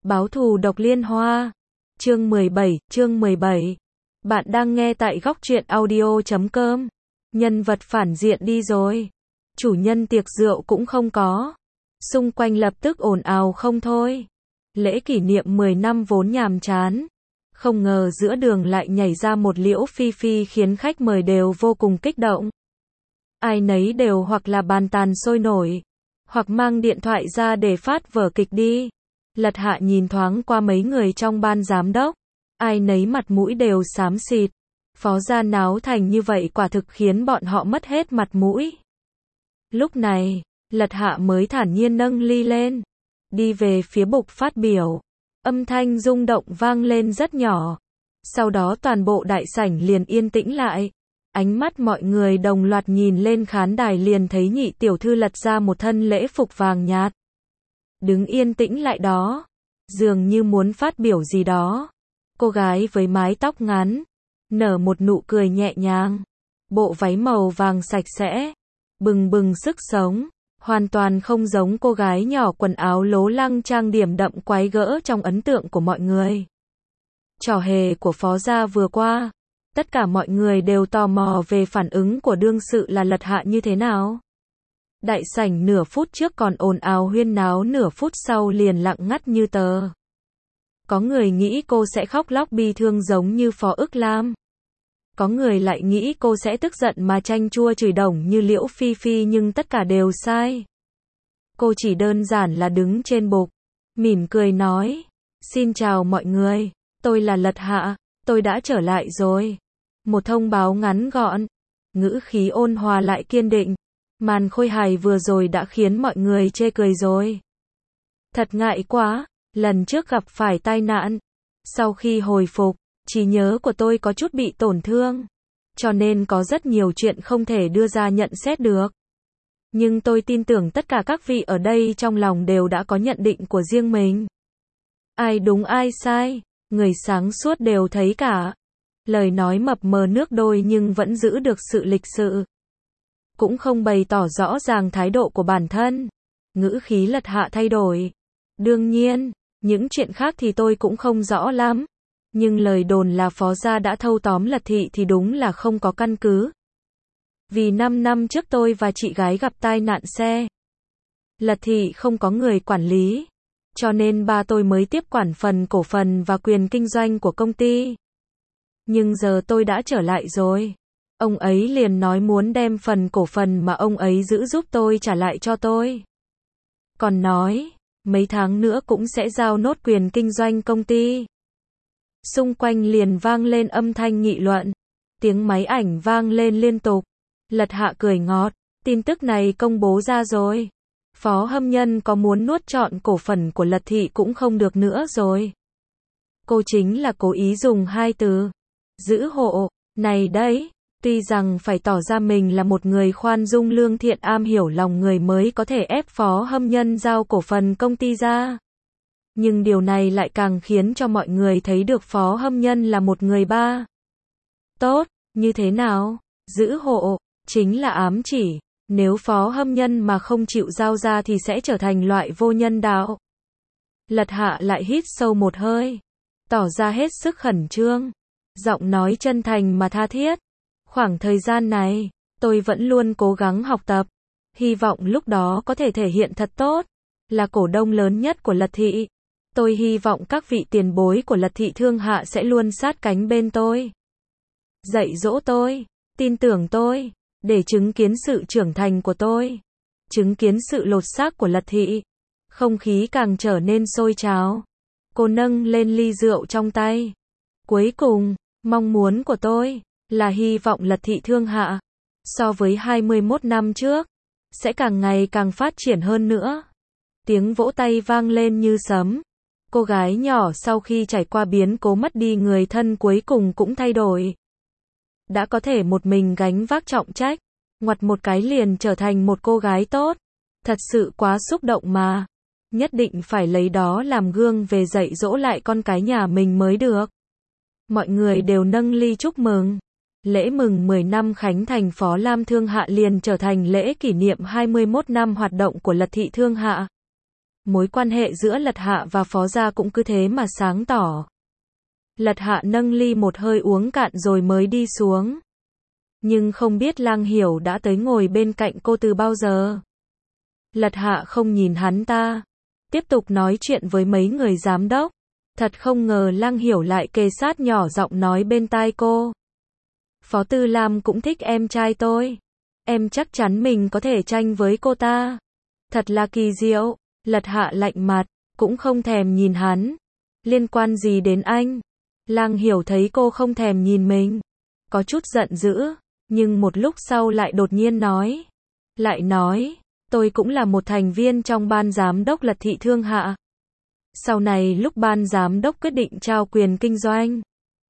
Báo thù độc liên hoa. Chương 17. Bạn đang nghe tại góc truyện audio.com. Nhân vật phản diện đi rồi. Chủ nhân tiệc rượu cũng không có. Xung quanh lập tức ồn ào không thôi. Lễ kỷ niệm 10 năm vốn nhàm chán. Không ngờ giữa đường lại nhảy ra một Liễu Phi Phi khiến khách mời đều vô cùng kích động. Ai nấy đều hoặc là bàn tán sôi nổi, hoặc mang điện thoại ra để phát vở kịch đi. Lật Hạ nhìn thoáng qua mấy người trong ban giám đốc, ai nấy mặt mũi đều xám xịt. Phó gia náo thành như vậy quả thực khiến bọn họ mất hết mặt mũi. Lúc này, Lật Hạ mới thản nhiên nâng ly lên, đi về phía bục phát biểu. Âm thanh rung động vang lên rất nhỏ. Sau đó toàn bộ đại sảnh liền yên tĩnh lại. Ánh mắt mọi người đồng loạt nhìn lên khán đài liền thấy nhị tiểu thư Lật ra một thân lễ phục vàng nhạt. Đứng yên tĩnh lại đó, dường như muốn phát biểu gì đó. Cô gái với mái tóc ngắn, nở một nụ cười nhẹ nhàng. Bộ váy màu vàng sạch sẽ, bừng bừng sức sống, hoàn toàn không giống cô gái nhỏ quần áo lố lăng trang điểm đậm quái gỡ trong ấn tượng của mọi người. Trò hề của Phó gia vừa qua, tất cả mọi người đều tò mò về phản ứng của đương sự là Lật Hạ như thế nào. Đại sảnh nửa phút trước còn ồn ào huyên náo, nửa phút sau liền lặng ngắt như tờ. Có người nghĩ cô sẽ khóc lóc bi thương giống như Phó Ức Lam. Có người lại nghĩ cô sẽ tức giận mà chanh chua chửi đồng như Liễu Phi Phi, nhưng tất cả đều sai. Cô chỉ đơn giản là đứng trên bục, mỉm cười nói: "Xin chào mọi người, tôi là Lật Hạ, tôi đã trở lại rồi." Một thông báo ngắn gọn, ngữ khí ôn hòa lại kiên định. Màn khôi hài vừa rồi đã khiến mọi người chê cười rồi. Thật ngại quá, lần trước gặp phải tai nạn. Sau khi hồi phục, trí nhớ của tôi có chút bị tổn thương. Cho nên có rất nhiều chuyện không thể đưa ra nhận xét được. Nhưng tôi tin tưởng tất cả các vị ở đây trong lòng đều đã có nhận định của riêng mình. Ai đúng ai sai, người sáng suốt đều thấy cả. Lời nói mập mờ nước đôi nhưng vẫn giữ được sự lịch sự. Cũng không bày tỏ rõ ràng thái độ của bản thân. Ngữ khí Lật Hạ thay đổi. Đương nhiên, những chuyện khác thì tôi cũng không rõ lắm. Nhưng lời đồn là Phó gia đã thâu tóm Lật thị thì đúng là không có căn cứ. Vì 5 năm trước tôi và chị gái gặp tai nạn xe. Lật thị không có người quản lý. Cho nên ba tôi mới tiếp quản phần cổ phần và quyền kinh doanh của công ty. Nhưng giờ tôi đã trở lại rồi. Ông ấy liền nói muốn đem phần cổ phần mà ông ấy giữ giúp tôi trả lại cho tôi. Còn nói, mấy tháng nữa cũng sẽ giao nốt quyền kinh doanh công ty. Xung quanh liền vang lên âm thanh nghị luận. Tiếng máy ảnh vang lên liên tục. Lật Hạ cười ngọt, tin tức này công bố ra rồi. Phó Hâm Nhân có muốn nuốt trọn cổ phần của Lật thị cũng không được nữa rồi. Cô chính là cố ý dùng hai từ giữ hộ này đấy. Tuy rằng phải tỏ ra mình là một người khoan dung lương thiện am hiểu lòng người mới có thể ép Phó Hâm Nhân giao cổ phần công ty ra. Nhưng điều này lại càng khiến cho mọi người thấy được Phó Hâm Nhân là một người ba. Tốt, như thế nào? Giữ hộ, chính là ám chỉ, nếu Phó Hâm Nhân mà không chịu giao ra thì sẽ trở thành loại vô nhân đạo. Lật Hạ lại hít sâu một hơi, tỏ ra hết sức khẩn trương, giọng nói chân thành mà tha thiết. Khoảng thời gian này, tôi vẫn luôn cố gắng học tập, hy vọng lúc đó có thể thể hiện thật tốt. Là cổ đông lớn nhất của Lật thị, tôi hy vọng các vị tiền bối của Lật thị Thương Hạ sẽ luôn sát cánh bên tôi, dạy dỗ tôi, tin tưởng tôi, để chứng kiến sự trưởng thành của tôi, chứng kiến sự lột xác của Lật thị. Không khí càng trở nên sôi trào. Cô nâng lên ly rượu trong tay. Cuối cùng, mong muốn của tôi là hy vọng Lật thị Thương Hạ, so với 21 năm trước, sẽ càng ngày càng phát triển hơn nữa. Tiếng vỗ tay vang lên như sấm. Cô gái nhỏ sau khi trải qua biến cố mất đi người thân cuối cùng cũng thay đổi. Đã có thể một mình gánh vác trọng trách, ngoặt một cái liền trở thành một cô gái tốt. Thật sự quá xúc động mà. Nhất định phải lấy đó làm gương về dạy dỗ lại con cái nhà mình mới được. Mọi người đều nâng ly chúc mừng. Lễ mừng 10 năm khánh thành Phó Lam Thương Hạ liền trở thành lễ kỷ niệm 21 năm hoạt động của Lật thị Thương Hạ. Mối quan hệ giữa Lật Hạ và Phó Gia cũng cứ thế mà sáng tỏ. Lật Hạ nâng ly một hơi uống cạn rồi mới đi xuống. Nhưng không biết Lang Hiểu đã tới ngồi bên cạnh cô từ bao giờ. Lật Hạ không nhìn hắn ta. Tiếp tục nói chuyện với mấy người giám đốc. Thật không ngờ Lang Hiểu lại kề sát nhỏ giọng nói bên tai cô. Phó Tư Lam cũng thích em trai tôi. Em chắc chắn mình có thể tranh với cô ta. Thật là kỳ diệu. Lật Hạ lạnh mặt, cũng không thèm nhìn hắn. Liên quan gì đến anh? Lang Hiểu thấy cô không thèm nhìn mình. Có chút giận dữ, nhưng một lúc sau lại đột nhiên nói. Tôi cũng là một thành viên trong ban giám đốc Lật Thị Thương Hạ. Sau này lúc ban giám đốc quyết định trao quyền kinh doanh.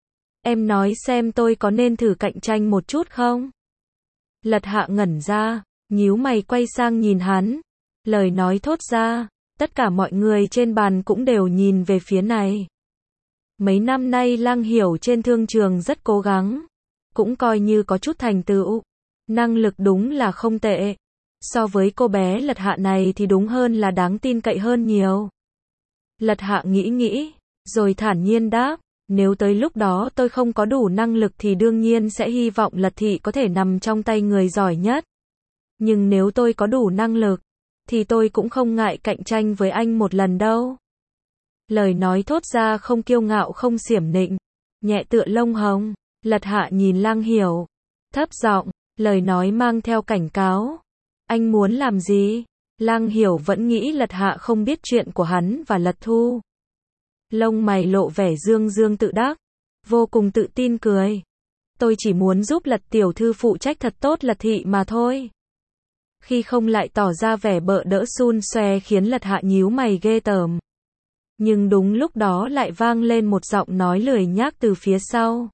Em nói xem tôi có nên thử cạnh tranh một chút không? Lật Hạ ngẩn ra, nhíu mày quay sang nhìn hắn. Lời nói thốt ra, tất cả mọi người trên bàn cũng đều nhìn về phía này. Mấy năm nay Lang Hiểu trên thương trường rất cố gắng, cũng coi như có chút thành tựu. Năng lực đúng là không tệ. So với cô bé Lật Hạ này thì đúng hơn là đáng tin cậy hơn nhiều. Lật Hạ nghĩ, rồi thản nhiên đáp, nếu tới lúc đó tôi không có đủ năng lực thì đương nhiên sẽ hy vọng Lật Thị có thể nằm trong tay người giỏi nhất. Nhưng nếu tôi có đủ năng lực, thì tôi cũng không ngại cạnh tranh với anh một lần đâu. Lời nói thốt ra không kiêu ngạo không xiểm nịnh, nhẹ tựa lông hồng. Lật Hạ nhìn Lang Hiểu, thấp giọng, lời nói mang theo cảnh cáo. Anh muốn làm gì? Lang Hiểu vẫn nghĩ Lật Hạ không biết chuyện của hắn và Lật Thu. Lông mày lộ vẻ dương dương tự đắc, vô cùng tự tin cười. Tôi chỉ muốn giúp Lật tiểu thư phụ trách thật tốt Lật Thị mà thôi. Khi không lại tỏ ra vẻ bợ đỡ xun xoe khiến Lật Hạ nhíu mày ghê tởm. Nhưng đúng lúc đó lại vang lên một giọng nói lười nhác từ phía sau.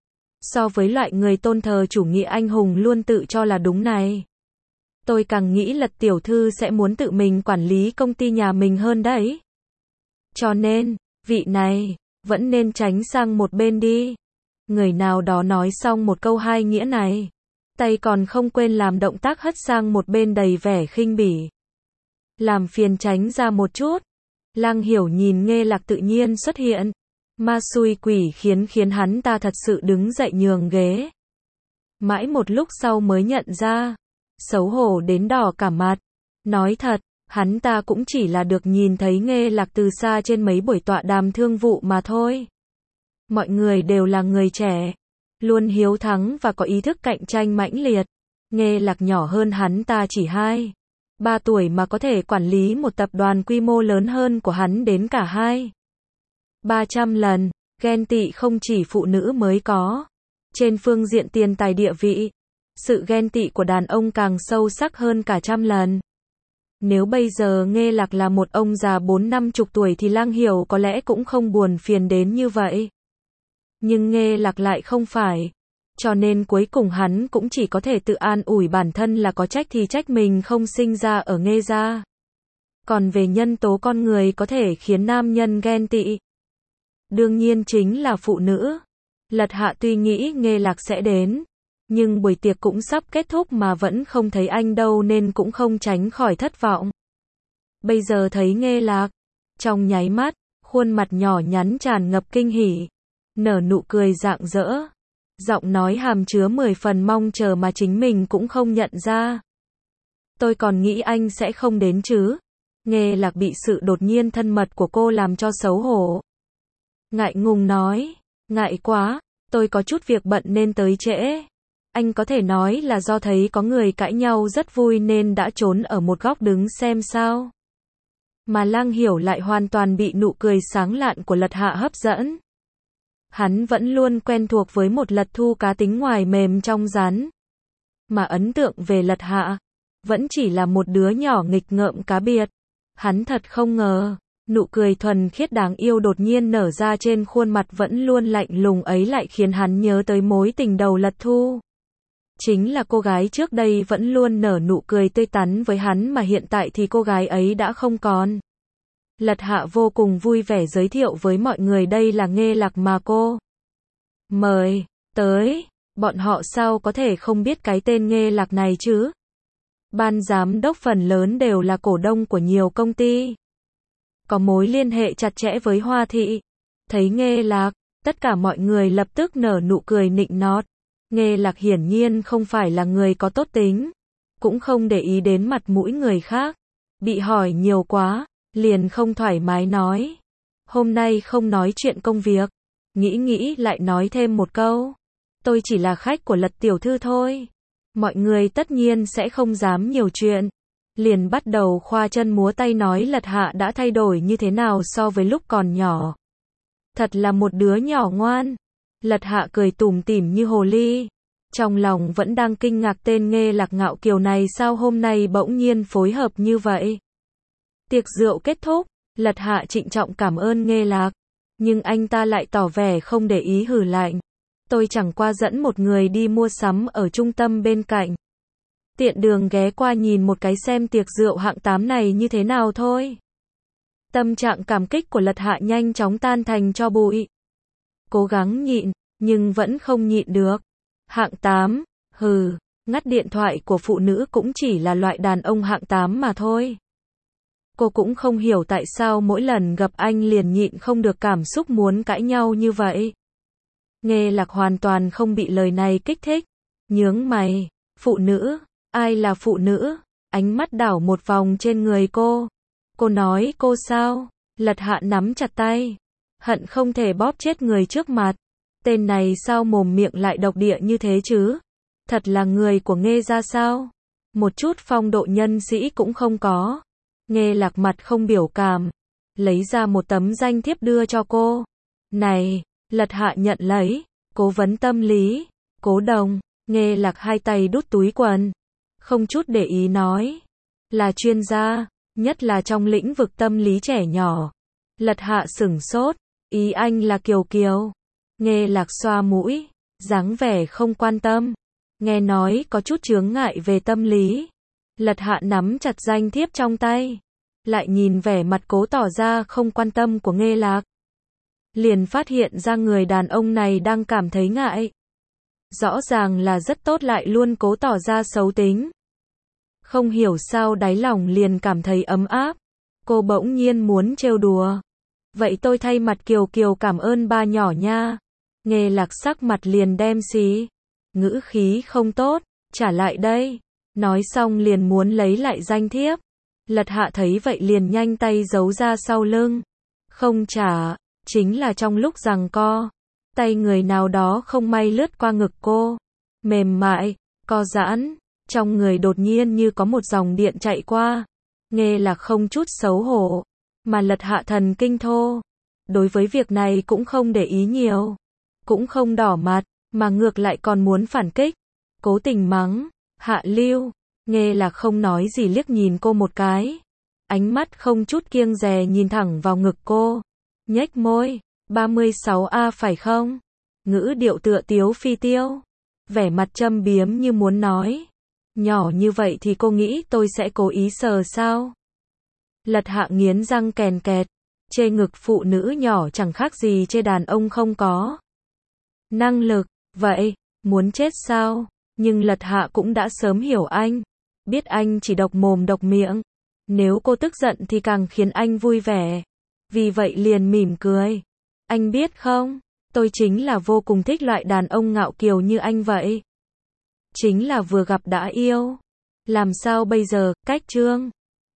So với loại người tôn thờ chủ nghĩa anh hùng luôn tự cho là đúng này, tôi càng nghĩ Lật tiểu thư sẽ muốn tự mình quản lý công ty nhà mình hơn đấy. Cho nên, vị này, vẫn nên tránh sang một bên đi. Người nào đó nói xong một câu hai nghĩa này, tay còn không quên làm động tác hất sang một bên đầy vẻ khinh bỉ. Làm phiền tránh ra một chút. Lang Hiểu nhìn Nghê Lạc tự nhiên xuất hiện. Ma xui quỷ khiến hắn ta thật sự đứng dậy nhường ghế. Mãi một lúc sau mới nhận ra. Xấu hổ đến đỏ cả mặt. Nói thật, hắn ta cũng chỉ là được nhìn thấy Nghê Lạc từ xa trên mấy buổi tọa đàm thương vụ mà thôi. Mọi người đều là người trẻ, luôn hiếu thắng và có ý thức cạnh tranh mãnh liệt. Nghê Lạc nhỏ hơn hắn ta chỉ 2-3 tuổi mà có thể quản lý một tập đoàn quy mô lớn hơn của hắn đến cả 200-300 lần. Ghen tị không chỉ phụ nữ mới có. Trên phương diện tiền tài địa vị, sự ghen tị của đàn ông càng sâu sắc hơn cả 100 lần. Nếu bây giờ Nghê Lạc là một ông già 40-50 tuổi thì Lang Hiểu có lẽ cũng không buồn phiền đến như vậy. Nhưng Nghê Lạc lại không phải. Cho nên cuối cùng hắn cũng chỉ có thể tự an ủi bản thân là có trách thì trách mình không sinh ra ở Nghê gia. Còn về nhân tố con người có thể khiến nam nhân ghen tị, đương nhiên chính là phụ nữ. Lật Hạ tuy nghĩ Nghê Lạc sẽ đến, nhưng buổi tiệc cũng sắp kết thúc mà vẫn không thấy anh đâu nên cũng không tránh khỏi thất vọng. Bây giờ thấy Nghê Lạc, trong nháy mắt, khuôn mặt nhỏ nhắn tràn ngập kinh hỉ, nở nụ cười rạng rỡ, giọng nói hàm chứa 10 phần mong chờ mà chính mình cũng không nhận ra. Tôi còn nghĩ anh sẽ không đến chứ. Nghê Lạc bị sự đột nhiên thân mật của cô làm cho xấu hổ. Ngại ngùng nói, ngại quá, tôi có chút việc bận nên tới trễ. Anh có thể nói là do thấy có người cãi nhau rất vui nên đã trốn ở một góc đứng xem sao. Mà Lang Hiểu lại hoàn toàn bị nụ cười sáng lạn của Lật Hạ hấp dẫn. Hắn vẫn luôn quen thuộc với một Lật Thu cá tính ngoài mềm trong rắn. Mà ấn tượng về Lật Hạ, vẫn chỉ là một đứa nhỏ nghịch ngợm cá biệt. Hắn thật không ngờ, nụ cười thuần khiết đáng yêu đột nhiên nở ra trên khuôn mặt vẫn luôn lạnh lùng ấy lại khiến hắn nhớ tới mối tình đầu Lật Thu. Chính là cô gái trước đây vẫn luôn nở nụ cười tươi tắn với hắn mà hiện tại thì cô gái ấy đã không còn. Lật Hạ vô cùng vui vẻ giới thiệu với mọi người đây là Nghê Lạc mà cô mời tới. Bọn họ sao có thể không biết cái tên Nghê Lạc này chứ? Ban giám đốc phần lớn đều là cổ đông của nhiều công ty. có mối liên hệ chặt chẽ với Hoa thị. Thấy Nghê Lạc, tất cả mọi người lập tức nở nụ cười nịnh nọt. Nghê Lạc hiển nhiên không phải là người có tốt tính, cũng không để ý đến mặt mũi người khác. Bị hỏi nhiều quá, liền không thoải mái nói. Hôm nay không nói chuyện công việc. Nghĩ lại nói thêm một câu. Tôi chỉ là khách của Lật tiểu thư thôi. Mọi người tất nhiên sẽ không dám nhiều chuyện. Liền bắt đầu khoa chân múa tay nói Lật Hạ đã thay đổi như thế nào so với lúc còn nhỏ. Thật là một đứa nhỏ ngoan. Lật Hạ cười tủm tỉm như hồ ly. Trong lòng vẫn đang kinh ngạc tên Nghê Lạc ngạo kiều này sao hôm nay bỗng nhiên phối hợp như vậy. Tiệc rượu kết thúc, Lật Hạ trịnh trọng cảm ơn Nghê Lạc. Nhưng anh ta lại tỏ vẻ không để ý hừ lạnh. Tôi chẳng qua dẫn một người đi mua sắm ở trung tâm bên cạnh. Tiện đường ghé qua nhìn một cái xem tiệc rượu hạng 8 này như thế nào thôi. Tâm trạng cảm kích của Lật Hạ nhanh chóng tan thành tro bụi. Cố gắng nhịn, nhưng vẫn không nhịn được. Hạng 8, ngắt điện thoại của phụ nữ cũng chỉ là loại đàn ông hạng 8 mà thôi. Cô cũng không hiểu tại sao mỗi lần gặp anh liền nhịn không được cảm xúc muốn cãi nhau như vậy. Nghê Lạc hoàn toàn không bị lời này kích thích. Nhướng mày, phụ nữ, ai là phụ nữ? Ánh mắt đảo một vòng trên người cô. Cô nói cô sao? Lật Hạ nắm chặt tay. Hận không thể bóp chết người trước mặt. Tên này sao mồm miệng lại độc địa như thế chứ? Thật là người của Nghê gia sao? Một chút phong độ nhân sĩ cũng không có. Nghê Lạc mặt không biểu cảm. Lấy ra một tấm danh thiếp đưa cho cô. Này, Lật Hạ nhận lấy. Cố vấn tâm lý. Cố Đồng. Nghê Lạc hai tay đút túi quần. Không chút để ý nói. Là chuyên gia, nhất là trong lĩnh vực tâm lý trẻ nhỏ. Lật Hạ sửng sốt. Ý anh là Kiều Kiều. Nghê Lạc xoa mũi. Dáng vẻ không quan tâm. Nghe nói có chút chướng ngại về tâm lý. Lật Hạ nắm chặt danh thiếp trong tay. Lại nhìn vẻ mặt cố tỏ ra không quan tâm của Nghê Lạc. Liền phát hiện ra người đàn ông này đang cảm thấy ngại. Rõ ràng là rất tốt lại luôn cố tỏ ra xấu tính. Không hiểu sao đáy lòng liền cảm thấy ấm áp. Cô bỗng nhiên muốn trêu đùa. Vậy tôi thay mặt Kiều Kiều cảm ơn ba nhỏ nha. Nghê Lạc sắc mặt liền đen xí. Ngữ khí không tốt, trả lại đây. Nói xong liền muốn lấy lại danh thiếp. Lật Hạ thấy vậy liền nhanh tay giấu ra sau lưng. Không trả, chính là trong lúc giằng co. Tay người nào đó không may lướt qua ngực cô. Mềm mại, co giãn. Trong người đột nhiên như có một dòng điện chạy qua. Nghê Lạc không chút xấu hổ. Mà Lật Hạ thần kinh thô. Đối với việc này cũng không để ý nhiều. Cũng không đỏ mặt, mà ngược lại còn muốn phản kích. Cố tình mắng. Hạ lưu. Nghê Lạc không nói gì liếc nhìn cô một cái. Ánh mắt không chút kiêng dè nhìn thẳng vào ngực cô. Nhếch môi. 36A phải không? Ngữ điệu tựa tiếu phi tiêu. Vẻ mặt châm biếm như muốn nói. Nhỏ như vậy thì cô nghĩ tôi sẽ cố ý sờ sao? Lật Hạ nghiến răng kèn kẹt. Chê ngực phụ nữ nhỏ chẳng khác gì chê đàn ông không có năng lực. Vậy, muốn chết sao? Nhưng Lật Hạ cũng đã sớm hiểu anh. Biết anh chỉ độc mồm độc miệng. Nếu cô tức giận thì càng khiến anh vui vẻ. Vì vậy liền mỉm cười. Anh biết không? Tôi chính là vô cùng thích loại đàn ông ngạo kiều như anh vậy. Chính là vừa gặp đã yêu. Làm sao bây giờ, cách chương